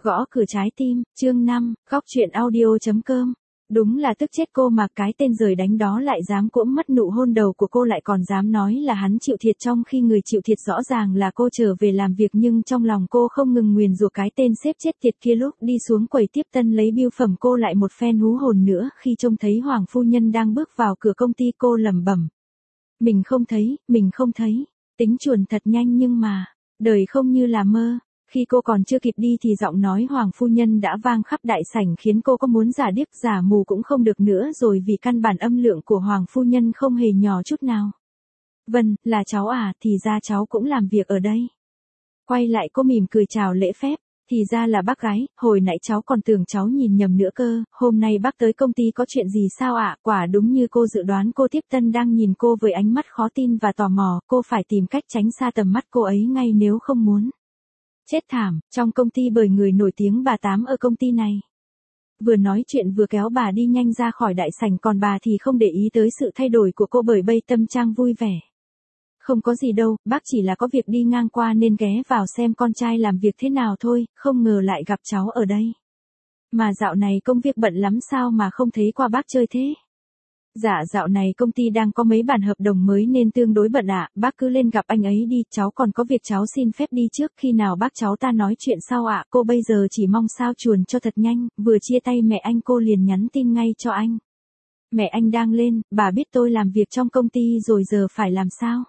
Gõ cửa trái tim, chương 5, góc truyện audio.com. Đúng là tức chết cô mà, cái tên rời đánh đó lại dám cỗm mất nụ hôn đầu của cô, lại còn dám nói là hắn chịu thiệt, trong khi người chịu thiệt rõ ràng là cô trở về làm việc, nhưng trong lòng cô không ngừng nguyền rủa cái tên sếp chết tiệt kia. Lúc đi xuống quầy tiếp tân lấy bưu phẩm, cô lại một phen hú hồn nữa khi trông thấy Hoàng phu nhân đang bước vào cửa công ty. Cô lẩm bẩm, mình không thấy, tính chuồn thật nhanh nhưng mà, đời không như là mơ. Khi cô còn chưa kịp đi thì giọng nói Hoàng phu nhân đã vang khắp đại sảnh, khiến cô có muốn giả điếc giả mù cũng không được nữa rồi, vì căn bản âm lượng của Hoàng phu nhân không hề nhỏ chút nào. Vân, là cháu à, thì ra cháu cũng làm việc ở đây. Quay lại cô mỉm cười chào lễ phép, thì ra là bác gái, hồi nãy cháu còn tưởng cháu nhìn nhầm nữa cơ. Hôm nay bác tới công ty có chuyện gì sao ạ? Quả đúng như cô dự đoán, cô tiếp tân đang nhìn cô với ánh mắt khó tin và tò mò. Cô phải tìm cách tránh xa tầm mắt cô ấy ngay nếu không muốn chết thảm trong công ty bởi người nổi tiếng bà Tám ở công ty này. Vừa nói chuyện vừa kéo bà đi nhanh ra khỏi đại sảnh, còn bà thì không để ý tới sự thay đổi của cô bởi bây tâm trạng vui vẻ. Không có gì đâu, bác chỉ là có việc đi ngang qua nên ghé vào xem con trai làm việc thế nào thôi, không ngờ lại gặp cháu ở đây. Mà dạo này công việc bận lắm sao mà không thấy qua bác chơi thế? Dạ dạo này công ty đang có mấy bản hợp đồng mới nên tương đối bận ạ, bác cứ lên gặp anh ấy đi, cháu còn có việc cháu xin phép đi trước, khi nào bác cháu ta nói chuyện sau ạ. Cô bây giờ chỉ mong sao chuồn cho thật nhanh, vừa chia tay mẹ anh cô liền nhắn tin ngay cho anh. Mẹ anh đang lên, bà biết tôi làm việc trong công ty rồi giờ phải làm sao?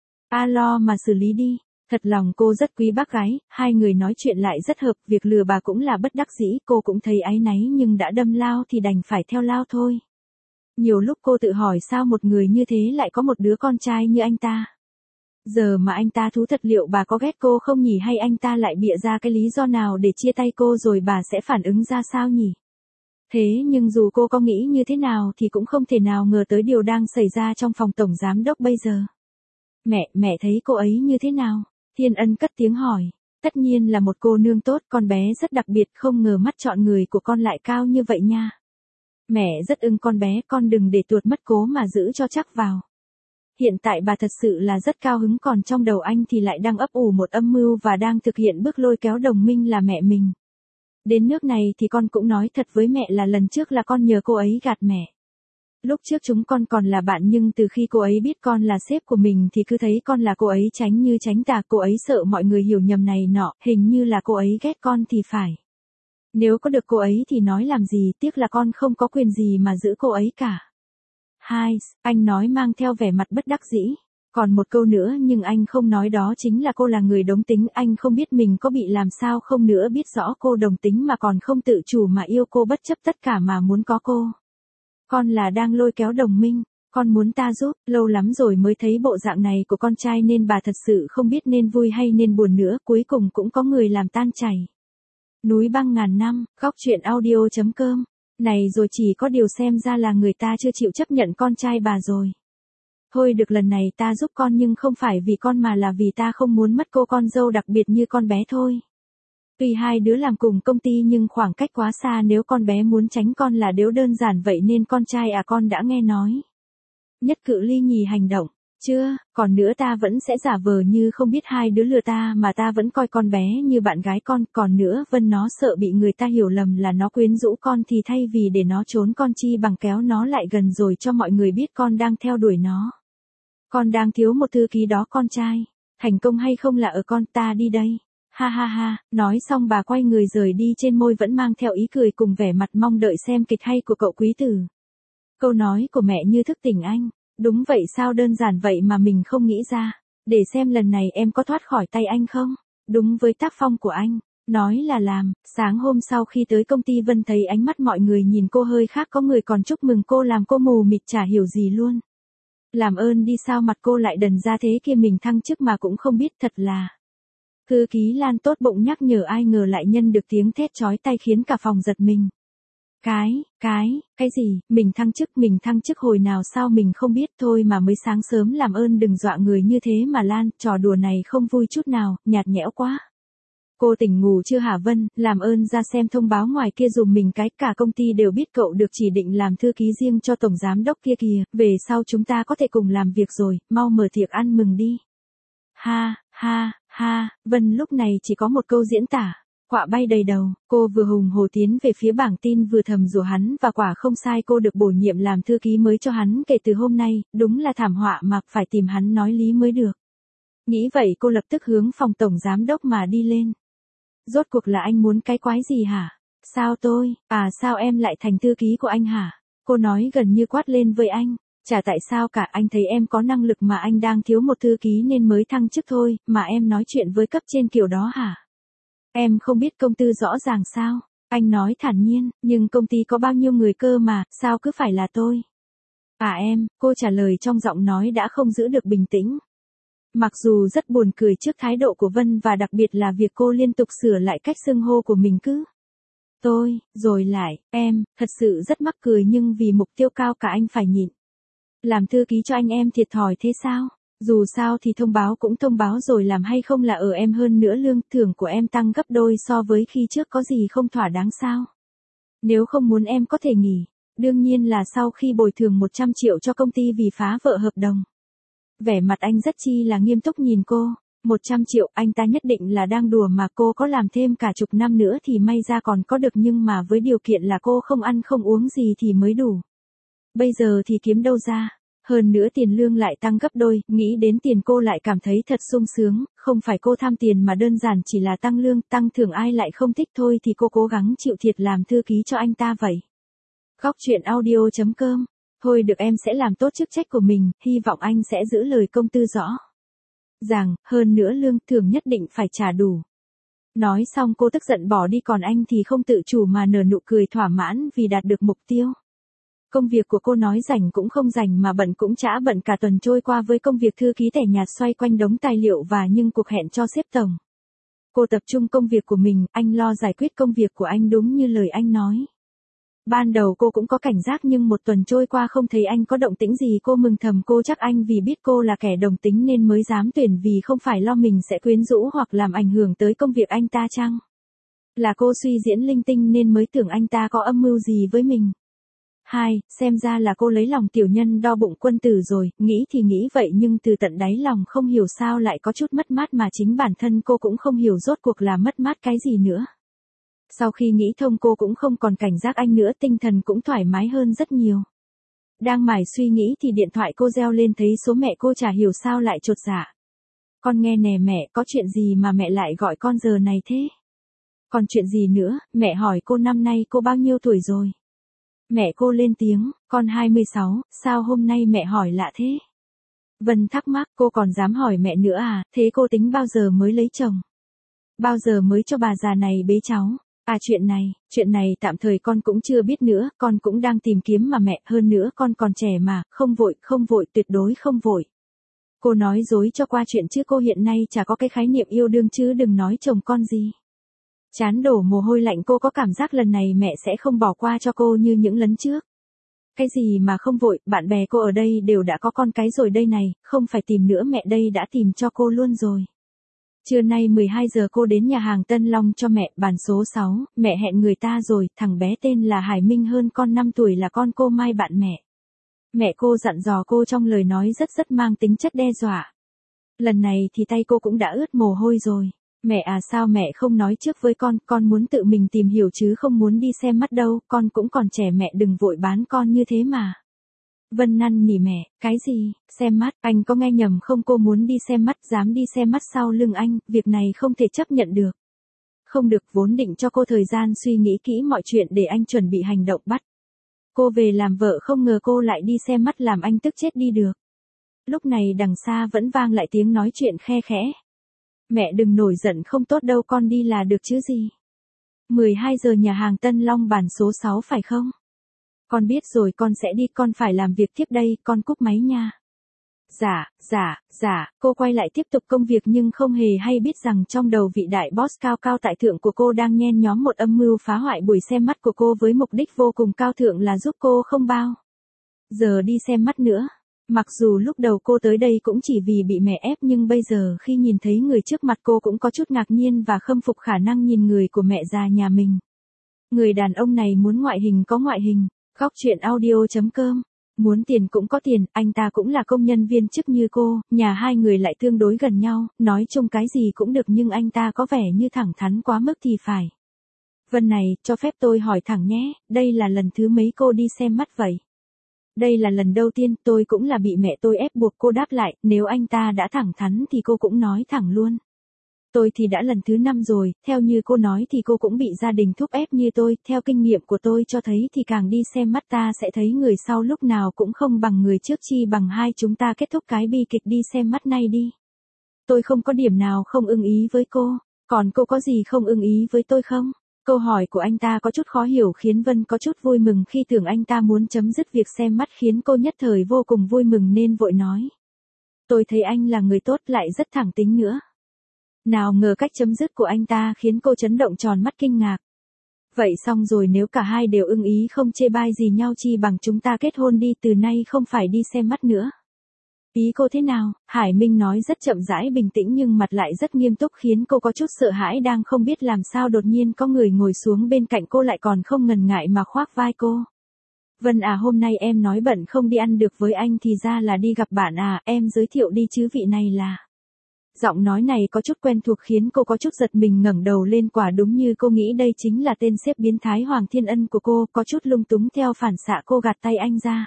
Lo mà xử lý đi. Thật lòng cô rất quý bác gái, hai người nói chuyện lại rất hợp, việc lừa bà cũng là bất đắc dĩ, cô cũng thấy áy náy nhưng đã đâm lao thì đành phải theo lao thôi. Nhiều lúc cô tự hỏi sao một người như thế lại có một đứa con trai như anh ta. Giờ mà anh ta thú thật liệu bà có ghét cô không nhỉ, hay anh ta lại bịa ra cái lý do nào để chia tay cô rồi bà sẽ phản ứng ra sao nhỉ? Thế nhưng dù cô có nghĩ như thế nào thì cũng không thể nào ngờ tới điều đang xảy ra trong phòng tổng giám đốc bây giờ. Mẹ thấy cô ấy như thế nào? Thiên Ân cất tiếng hỏi. Tất nhiên là một cô nương tốt, con bé rất đặc biệt, không ngờ mắt chọn người của con lại cao như vậy nha. Mẹ rất ưng con bé, con đừng để tuột mất, cố mà giữ cho chắc vào. Hiện tại bà thật sự là rất cao hứng, còn trong đầu anh thì lại đang ấp ủ một âm mưu và đang thực hiện bước lôi kéo đồng minh là mẹ mình. Đến nước này thì con cũng nói thật với mẹ là lần trước là con nhờ cô ấy gạt mẹ. Lúc trước chúng con còn là bạn, nhưng từ khi cô ấy biết con là sếp của mình thì cứ thấy con là cô ấy tránh như tránh tà, cô ấy sợ mọi người hiểu nhầm này nọ, hình như là cô ấy ghét con thì phải. Nếu có được cô ấy thì nói làm gì, tiếc là con không có quyền gì mà giữ cô ấy cả. Anh nói mang theo vẻ mặt bất đắc dĩ. Còn một câu nữa nhưng anh không nói, đó chính là cô là người đống tính, anh không biết mình có bị làm sao không nữa, biết rõ cô đồng tính mà còn không tự chủ mà yêu cô, bất chấp tất cả mà muốn có cô. Con là đang lôi kéo đồng minh, con muốn ta giúp, lâu lắm rồi mới thấy bộ dạng này của con trai nên bà thật sự không biết nên vui hay nên buồn nữa, cuối cùng cũng có người làm tan chảy núi băng ngàn năm. Góc truyện audio.com. Này rồi, chỉ có điều xem ra là người ta chưa chịu chấp nhận con trai bà rồi. Thôi được, lần này ta giúp con nhưng không phải vì con mà là vì ta không muốn mất cô con dâu đặc biệt như con bé thôi. Tuy hai đứa làm cùng công ty nhưng khoảng cách quá xa, nếu con bé muốn tránh con là điều đơn giản vậy nên con trai à, con đã nghe nói nhất cự ly nhì hành động chưa, còn nữa ta vẫn sẽ giả vờ như không biết hai đứa lừa ta, mà ta vẫn coi con bé như bạn gái con. Còn nữa Vân, nó sợ bị người ta hiểu lầm là nó quyến rũ con, thì thay vì để nó trốn con chi bằng kéo nó lại gần rồi cho mọi người biết con đang theo đuổi nó. Con đang thiếu một thư ký đó con trai, thành công hay không là ở con, ta đi đây. Ha ha ha, nói xong bà quay người rời đi, trên môi vẫn mang theo ý cười cùng vẻ mặt mong đợi xem kịch hay của cậu quý tử. Câu nói của mẹ như thức tỉnh anh. Đúng vậy, sao đơn giản vậy mà mình không nghĩ ra. Để xem lần này em có thoát khỏi tay anh không? Đúng với tác phong của anh, nói là làm. Sáng hôm sau khi tới công ty, Vân thấy ánh mắt mọi người nhìn cô hơi khác, có người còn chúc mừng cô làm cô mù mịt chả hiểu gì luôn. Làm ơn đi, sao mặt cô lại đần ra thế kia, mình thăng chức mà cũng không biết, thật là. Thư ký Lan tốt bụng nhắc nhở, ai ngờ lại nhân được tiếng thét chói tai khiến cả phòng giật mình. Cái gì, mình thăng chức hồi nào, sao mình không biết, thôi mà mới sáng sớm, làm ơn đừng dọa người như thế mà Lan, trò đùa này không vui chút nào, nhạt nhẽo quá. Cô tỉnh ngủ chưa hả Vân, làm ơn ra xem thông báo ngoài kia dùm mình cái, cả công ty đều biết cậu được chỉ định làm thư ký riêng cho tổng giám đốc kia kìa, về sau chúng ta có thể cùng làm việc rồi, mau mở tiệc ăn mừng đi. Ha, Vân lúc này chỉ có một câu diễn tả. Quạ bay đầy đầu, cô vừa hùng hổ tiến về phía bảng tin vừa thầm rủa hắn và quả không sai, cô được bổ nhiệm làm thư ký mới cho hắn kể từ hôm nay, đúng là thảm họa mà phải tìm hắn nói lý mới được. Nghĩ vậy cô lập tức hướng phòng tổng giám đốc mà đi lên. Rốt cuộc là anh muốn cái quái gì hả? Sao tôi, sao em lại thành thư ký của anh hả? Cô nói gần như quát lên với anh. Chả tại sao cả, anh thấy em có năng lực mà anh đang thiếu một thư ký nên mới thăng chức thôi, mà em nói chuyện với cấp trên kiểu đó hả? Em không biết công tư rõ ràng sao? Anh nói thản nhiên, nhưng công ty có bao nhiêu người cơ mà, sao cứ phải là tôi? Em, cô trả lời trong giọng nói đã không giữ được bình tĩnh. Mặc dù rất buồn cười trước thái độ của Vân và đặc biệt là việc cô liên tục sửa lại cách xưng hô của mình cứ tôi, rồi lại, em, thật sự rất mắc cười nhưng vì mục tiêu cao cả anh phải nhịn. Làm thư ký cho anh em thiệt thòi thế sao? Dù sao thì thông báo cũng thông báo rồi, làm hay không là ở em, hơn nữa lương thưởng của em tăng gấp đôi so với khi trước, có gì không thỏa đáng sao? Nếu không muốn em có thể nghỉ, đương nhiên là sau khi bồi thường 100 triệu cho công ty vì phá vỡ hợp đồng. Vẻ mặt anh rất chi là nghiêm túc nhìn cô. 100 triệu, anh ta nhất định là đang đùa mà, cô có làm thêm cả chục năm nữa thì may ra còn có được, nhưng mà với điều kiện là cô không ăn không uống gì thì mới đủ. Bây giờ thì kiếm đâu ra, hơn nữa tiền lương lại tăng gấp đôi, nghĩ đến tiền cô lại cảm thấy thật sung sướng, không phải cô tham tiền mà đơn giản chỉ là tăng lương, tăng thưởng ai lại không thích, thôi thì cô cố gắng chịu thiệt làm thư ký cho anh ta vậy. Góc truyện audio.com. Thôi được, em sẽ làm tốt chức trách của mình, hy vọng anh sẽ giữ lời công tư rõ ràng, hơn nữa lương thưởng nhất định phải trả đủ. Nói xong cô tức giận bỏ đi, còn anh thì không tự chủ mà nở nụ cười thỏa mãn vì đạt được mục tiêu. Công việc của cô nói rảnh cũng không rảnh mà bận cũng chả bận, cả tuần trôi qua với công việc thư ký tẻ nhạt xoay quanh đống tài liệu và những cuộc hẹn cho sếp tổng. Cô tập trung công việc của mình, anh lo giải quyết công việc của anh đúng như lời anh nói. Ban đầu cô cũng có cảnh giác nhưng một tuần trôi qua không thấy anh có động tĩnh gì, cô mừng thầm, cô chắc anh vì biết cô là kẻ đồng tính nên mới dám tuyển, vì không phải lo mình sẽ quyến rũ hoặc làm ảnh hưởng tới công việc anh ta chăng? Là cô suy diễn linh tinh nên mới tưởng anh ta có âm mưu gì với mình. Xem ra là cô lấy lòng tiểu nhân đo bụng quân tử rồi, nghĩ thì nghĩ vậy nhưng từ tận đáy lòng không hiểu sao lại có chút mất mát mà chính bản thân cô cũng không hiểu rốt cuộc là mất mát cái gì nữa. Sau khi nghĩ thông cô cũng không còn cảnh giác anh nữa, tinh thần cũng thoải mái hơn rất nhiều. Đang mải suy nghĩ thì điện thoại cô reo lên, thấy số mẹ cô chả hiểu sao lại chột dạ. Con nghe nè mẹ, có chuyện gì mà mẹ lại gọi con giờ này thế? Còn chuyện gì nữa, mẹ hỏi cô năm nay cô bao nhiêu tuổi rồi? Mẹ cô lên tiếng, con 26, sao hôm nay mẹ hỏi lạ thế? Vân thắc mắc, cô còn dám hỏi mẹ nữa à, thế cô tính bao giờ mới lấy chồng? Bao giờ mới cho bà già này bế cháu? Chuyện này tạm thời con cũng chưa biết nữa, con cũng đang tìm kiếm mà mẹ, hơn nữa con còn trẻ mà, không vội, tuyệt đối không vội. Cô nói dối cho qua chuyện chứ cô hiện nay chả có cái khái niệm yêu đương chứ đừng nói chồng con gì. Chán đổ mồ hôi lạnh, cô có cảm giác lần này mẹ sẽ không bỏ qua cho cô như những lần trước. Cái gì mà không vội, bạn bè cô ở đây đều đã có con cái rồi đây này, không phải tìm nữa, mẹ đây đã tìm cho cô luôn rồi. Trưa nay 12 giờ cô đến nhà hàng Tân Long cho mẹ, bàn số 6, mẹ hẹn người ta rồi, thằng bé tên là Hải Minh hơn con 5 tuổi, là con cô Mai bạn mẹ. Mẹ cô dặn dò cô trong lời nói rất mang tính chất đe dọa. Lần này thì tay cô cũng đã ướt mồ hôi rồi. Mẹ à, sao mẹ không nói trước với con muốn tự mình tìm hiểu chứ không muốn đi xem mắt đâu, con cũng còn trẻ, mẹ đừng vội bán con như thế mà. Vân năn nỉ mẹ, cái gì, xem mắt, anh có nghe nhầm không? Cô muốn đi xem mắt, dám đi xem mắt sau lưng anh, việc này không thể chấp nhận được. Không được, vốn định cho cô thời gian suy nghĩ kỹ mọi chuyện để anh chuẩn bị hành động bắt cô về làm vợ, không ngờ cô lại đi xem mắt, làm anh tức chết đi được. Lúc này đằng xa vẫn vang lại tiếng nói chuyện khe khẽ. Mẹ đừng nổi giận, không tốt đâu, con đi là được chứ gì. 12 giờ nhà hàng Tân Long bàn số 6 phải không? Con biết rồi, con sẽ đi, con phải làm việc tiếp đây, con cúp máy nha. Dạ, cô quay lại tiếp tục công việc nhưng không hề hay biết rằng trong đầu vị đại boss cao cao tại thượng của cô đang nhen nhóm một âm mưu phá hoại buổi xem mắt của cô với mục đích vô cùng cao thượng là giúp cô không bao giờ đi xem mắt nữa. Mặc dù lúc đầu cô tới đây cũng chỉ vì bị mẹ ép nhưng bây giờ khi nhìn thấy người trước mặt cô cũng có chút ngạc nhiên và khâm phục khả năng nhìn người của mẹ già nhà mình. Người đàn ông này muốn ngoại hình có ngoại hình. Góc truyện audio.com Muốn tiền cũng có tiền, anh ta cũng là công nhân viên chức như cô, nhà hai người lại tương đối gần nhau, nói chung cái gì cũng được nhưng anh ta có vẻ như thẳng thắn quá mức thì phải. Vân này, cho phép tôi hỏi thẳng nhé, đây là lần thứ mấy cô đi xem mắt vậy? Đây là lần đầu tiên, tôi cũng là bị mẹ tôi ép buộc, cô đáp lại, nếu anh ta đã thẳng thắn thì cô cũng nói thẳng luôn. Tôi thì đã lần thứ 5 rồi, theo như cô nói thì cô cũng bị gia đình thúc ép như tôi, theo kinh nghiệm của tôi cho thấy thì càng đi xem mắt ta sẽ thấy người sau lúc nào cũng không bằng người trước, chi bằng hai chúng ta kết thúc cái bi kịch đi xem mắt này đi. Tôi không có điểm nào không ưng ý với cô, còn cô có gì không ưng ý với tôi không? Câu hỏi của anh ta có chút khó hiểu khiến Vân có chút vui mừng khi tưởng anh ta muốn chấm dứt việc xem mắt, khiến cô nhất thời vô cùng vui mừng nên vội nói. Tôi thấy anh là người tốt lại rất thẳng tính nữa. Nào ngờ cách chấm dứt của anh ta khiến cô chấn động tròn mắt kinh ngạc. Vậy xong rồi, nếu cả hai đều ưng ý không chê bai gì nhau chi bằng chúng ta kết hôn đi, từ nay không phải đi xem mắt nữa. Ý cô thế nào? Hải Minh nói rất chậm rãi bình tĩnh nhưng mặt lại rất nghiêm túc khiến cô có chút sợ hãi, đang không biết làm sao đột nhiên có người ngồi xuống bên cạnh cô lại còn không ngần ngại mà khoác vai cô. Vân à, hôm nay em nói bận không đi ăn được với anh thì ra là đi gặp bạn à, em giới thiệu đi chứ, vị này là... Giọng nói này có chút quen thuộc khiến cô có chút giật mình, ngẩng đầu lên, quả đúng như cô nghĩ đây chính là tên sếp biến thái Hoàng Thiên Ân của cô, có chút lung túng theo phản xạ cô gạt tay anh ra.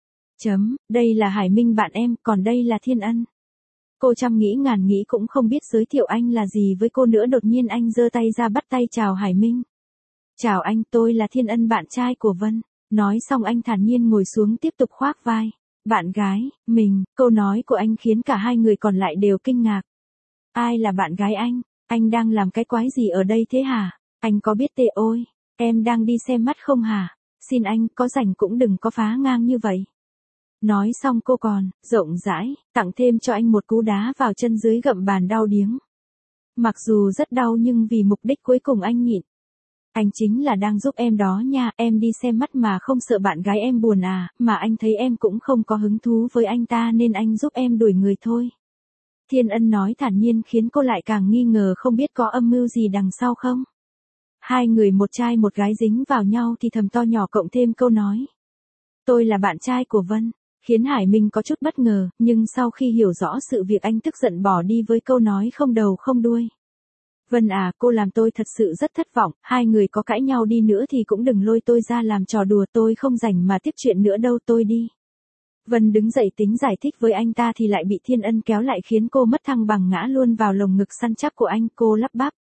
Đây là Hải Minh bạn em, còn đây là Thiên Ân. Cô trăm nghĩ ngàn nghĩ cũng không biết giới thiệu anh là gì với cô nữa, đột nhiên anh giơ tay ra bắt tay chào Hải Minh. Chào anh, tôi là Thiên Ân, bạn trai của Vân. Nói xong anh thản nhiên ngồi xuống tiếp tục khoác vai. Bạn gái, mình, câu nói của anh khiến cả hai người còn lại đều kinh ngạc. Ai là bạn gái anh? Anh đang làm cái quái gì ở đây thế hả? Anh có biết ôi, em đang đi xem mắt không hả? Xin anh, có rảnh cũng đừng có phá ngang như vậy. Nói xong cô còn, rộng rãi, tặng thêm cho anh một cú đá vào chân dưới gậm bàn đau điếng. Mặc dù rất đau nhưng vì mục đích cuối cùng anh nhịn. Anh chính là đang giúp em đó nha, em đi xem mắt mà không sợ bạn gái em buồn à, mà anh thấy em cũng không có hứng thú với anh ta nên anh giúp em đuổi người thôi. Thiên Ân nói thản nhiên khiến cô lại càng nghi ngờ không biết có âm mưu gì đằng sau không. Hai người một trai một gái dính vào nhau thì thầm to nhỏ cộng thêm câu nói. Tôi là bạn trai của Vân, khiến Hải Minh có chút bất ngờ, nhưng sau khi hiểu rõ sự việc anh tức giận bỏ đi với câu nói không đầu không đuôi. Vân à, cô làm tôi thật sự rất thất vọng, hai người có cãi nhau đi nữa thì cũng đừng lôi tôi ra làm trò đùa, tôi không rảnh mà tiếp chuyện nữa đâu, tôi đi. Vân đứng dậy tính giải thích với anh ta thì lại bị Thiên Ân kéo lại khiến cô mất thăng bằng ngã luôn vào lồng ngực săn chắc của anh, cô lắp bắp.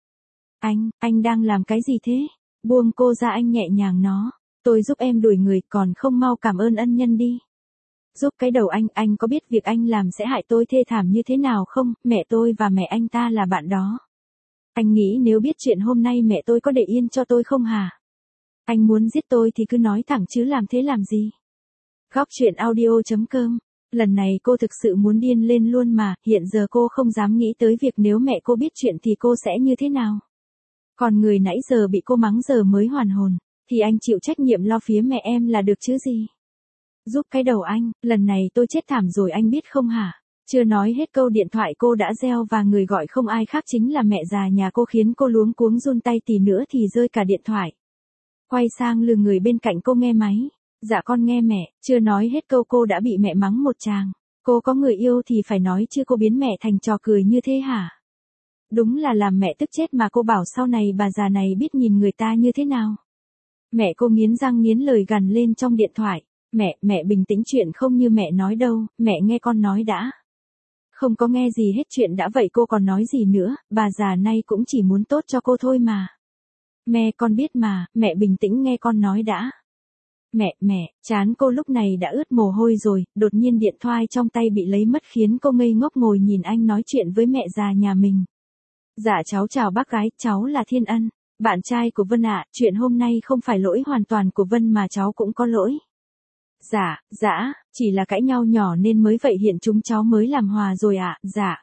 Anh đang làm cái gì thế? Buông cô ra, anh nhẹ nhàng nó. Tôi giúp em đuổi người, còn không mau cảm ơn ân nhân đi. Giúp cái đầu anh có biết việc anh làm sẽ hại tôi thê thảm như thế nào không? Mẹ tôi và mẹ anh ta là bạn đó. Anh nghĩ nếu biết chuyện hôm nay mẹ tôi có để yên cho tôi không hả? Anh muốn giết tôi thì cứ nói thẳng chứ làm thế làm gì? Góc truyện audio.com. Lần này cô thực sự muốn điên lên luôn mà, hiện giờ cô không dám nghĩ tới việc nếu mẹ cô biết chuyện thì cô sẽ như thế nào. Còn người nãy giờ bị cô mắng giờ mới hoàn hồn, thì anh chịu trách nhiệm lo phía mẹ em là được chứ gì. Giúp cái đầu anh, lần này tôi chết thảm rồi anh biết không hả? Chưa nói hết câu điện thoại cô đã reo và người gọi không ai khác chính là mẹ già nhà cô, khiến cô luống cuống run tay, tí nữa thì rơi cả điện thoại. Quay sang lườm người bên cạnh cô, nghe máy. Dạ con nghe mẹ, chưa nói hết câu cô đã bị mẹ mắng một tràng. Cô có người yêu thì phải nói chứ, cô biến mẹ thành trò cười như thế hả? Đúng là làm mẹ tức chết mà, cô bảo sau này bà già này biết nhìn người ta như thế nào. Mẹ cô nghiến răng nghiến lời gằn lên trong điện thoại. Mẹ bình tĩnh, chuyện không như mẹ nói đâu, mẹ nghe con nói đã. Không có nghe gì hết chuyện đã, vậy cô còn nói gì nữa, bà già này cũng chỉ muốn tốt cho cô thôi mà. Mẹ con biết mà, mẹ bình tĩnh nghe con nói đã. Mẹ, chán cô lúc này đã ướt mồ hôi rồi, đột nhiên điện thoại trong tay bị lấy mất khiến cô ngây ngốc ngồi nhìn anh nói chuyện với mẹ già nhà mình. Dạ cháu chào bác gái, cháu là Thiên Ân, bạn trai của Vân ạ, chuyện hôm nay không phải lỗi hoàn toàn của Vân mà cháu cũng có lỗi. Dạ, chỉ là cãi nhau nhỏ nên mới vậy, hiện chúng cháu mới làm hòa rồi ạ.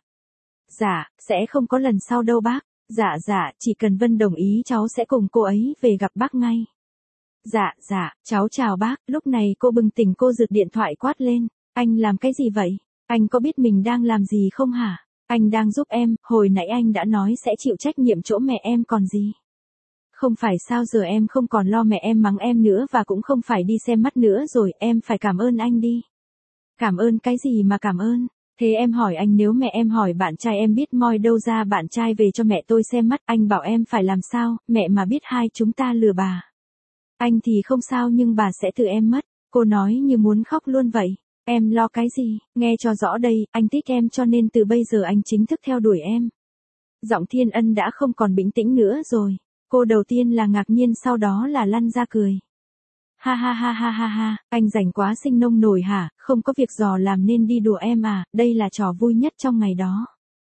Dạ, sẽ không có lần sau đâu bác. Dạ, chỉ cần Vân đồng ý cháu sẽ cùng cô ấy về gặp bác ngay. Dạ, cháu chào bác. Lúc này cô bừng tỉnh, cô giật điện thoại quát lên. Anh làm cái gì vậy? Anh có biết mình đang làm gì không hả? Anh đang giúp em, hồi nãy anh đã nói sẽ chịu trách nhiệm chỗ mẹ em còn gì. Không phải sao giờ em không còn lo mẹ em mắng em nữa và cũng không phải đi xem mắt nữa rồi, em phải cảm ơn anh đi. Cảm ơn cái gì mà cảm ơn? Thế em hỏi anh nếu mẹ em hỏi bạn trai em biết moi đâu ra bạn trai về cho mẹ tôi xem mắt, anh bảo em phải làm sao, mẹ mà biết hai chúng ta lừa bà. Anh thì không sao nhưng bà sẽ tự em mất. Cô nói như muốn khóc luôn vậy. Em lo cái gì, nghe cho rõ đây, anh thích em cho nên từ bây giờ anh chính thức theo đuổi em. Giọng Thiên Ân đã không còn bình tĩnh nữa rồi. Cô đầu tiên là ngạc nhiên sau đó là lăn ra cười. Ha ha ha ha ha ha, anh rảnh quá sinh nông nổi hả, không có việc dò làm nên đi đùa em à, đây là trò vui nhất trong ngày đó.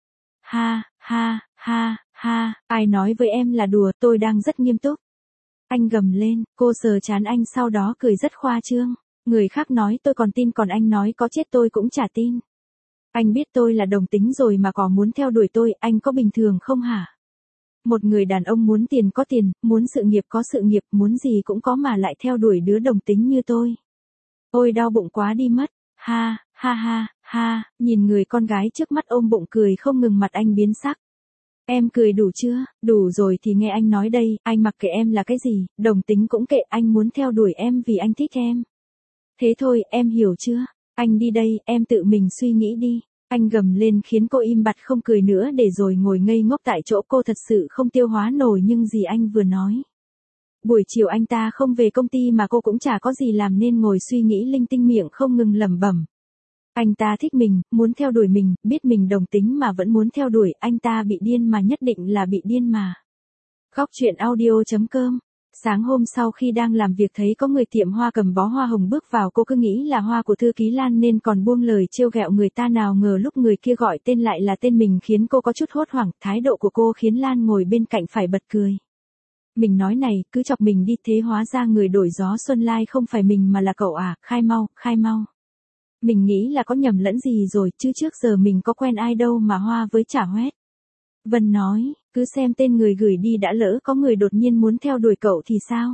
Ha, ha, ha, ha, ai nói với em là đùa, tôi đang rất nghiêm túc. Anh gầm lên, cô sờ trán anh sau đó cười rất khoa trương. Người khác nói tôi còn tin còn anh nói có chết tôi cũng chả tin. Anh biết tôi là đồng tính rồi mà có muốn theo đuổi tôi, anh có bình thường không hả? Một người đàn ông muốn tiền có tiền, muốn sự nghiệp có sự nghiệp, muốn gì cũng có mà lại theo đuổi đứa đồng tính như tôi. Ôi đau bụng quá đi mất. Ha, ha ha, ha, nhìn người con gái trước mắt ôm bụng cười không ngừng mặt anh biến sắc. Em cười đủ chưa? Đủ rồi thì nghe anh nói đây, anh mặc kệ em là cái gì, đồng tính cũng kệ, anh muốn theo đuổi em vì anh thích em. Thế thôi, em hiểu chưa? Anh đi đây, em tự mình suy nghĩ đi. Anh gầm lên khiến cô im bặt không cười nữa để rồi ngồi ngây ngốc tại chỗ, cô thật sự không tiêu hóa nổi những gì anh vừa nói. Buổi chiều anh ta không về công ty mà cô cũng chả có gì làm nên ngồi suy nghĩ linh tinh miệng không ngừng lẩm bẩm. Anh ta thích mình, muốn theo đuổi mình, biết mình đồng tính mà vẫn muốn theo đuổi, anh ta bị điên mà, nhất định là bị điên mà. Góc truyện audio.com. Sáng hôm sau khi đang làm việc thấy có người tiệm hoa cầm bó hoa hồng bước vào, cô cứ nghĩ là hoa của thư ký Lan nên còn buông lời trêu ghẹo người ta, nào ngờ lúc người kia gọi tên lại là tên mình khiến cô có chút hốt hoảng, thái độ của cô khiến Lan ngồi bên cạnh phải bật cười. Mình nói này, cứ chọc mình đi, thế hóa ra người đổi gió Xuân Lai không phải mình mà là cậu à, khai mau, khai mau. Mình nghĩ là có nhầm lẫn gì rồi, chứ trước giờ mình có quen ai đâu mà hoa với chả hoét. Vân nói, cứ xem tên người gửi đi đã, lỡ có người đột nhiên muốn theo đuổi cậu thì sao?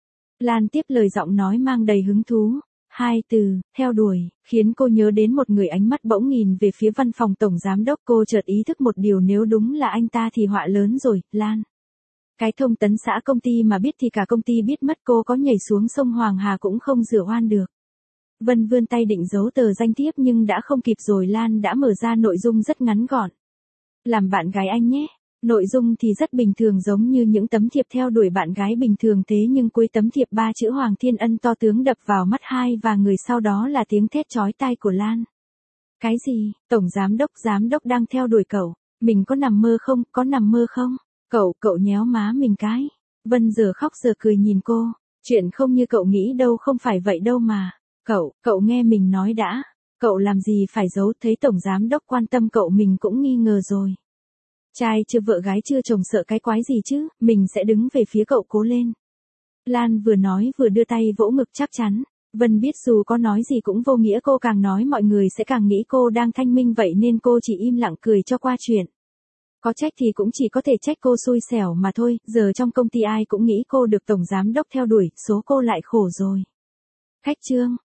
Lan tiếp lời giọng nói mang đầy hứng thú. Hai từ, theo đuổi, khiến cô nhớ đến một người, ánh mắt bỗng nhìn về phía văn phòng tổng giám đốc, cô chợt ý thức một điều, nếu đúng là anh ta thì họa lớn rồi, Lan. Cái thông tấn xã công ty mà biết thì cả công ty biết mất, cô có nhảy xuống sông Hoàng Hà cũng không rửa oan được. Vân vươn tay định giấu tờ danh thiếp nhưng đã không kịp rồi, Lan đã mở ra nội dung rất ngắn gọn. Làm bạn gái anh nhé. Nội dung thì rất bình thường giống như những tấm thiệp theo đuổi bạn gái bình thường, thế nhưng cuối tấm thiệp ba chữ Hoàng Thiên Ân to tướng đập vào mắt hai và người, sau đó là tiếng thét chói tai của Lan. Cái gì? Tổng giám đốc đang theo đuổi cậu. Mình có nằm mơ không? Có nằm mơ không? Cậu nhéo má mình cái. Vân giờ khóc giờ cười nhìn cô. Chuyện không như cậu nghĩ đâu, không phải vậy đâu mà. Cậu nghe mình nói đã. Cậu làm gì phải giấu, thấy tổng giám đốc quan tâm cậu mình cũng nghi ngờ rồi. Trai chưa vợ gái chưa chồng sợ cái quái gì chứ, mình sẽ đứng về phía cậu, cố lên. Lan vừa nói vừa đưa tay vỗ ngực chắc chắn. Vân biết dù có nói gì cũng vô nghĩa, cô càng nói mọi người sẽ càng nghĩ cô đang thanh minh vậy nên cô chỉ im lặng cười cho qua chuyện. Có trách thì cũng chỉ có thể trách cô xui xẻo mà thôi, giờ trong công ty ai cũng nghĩ cô được tổng giám đốc theo đuổi, số cô lại khổ rồi. Khách trương,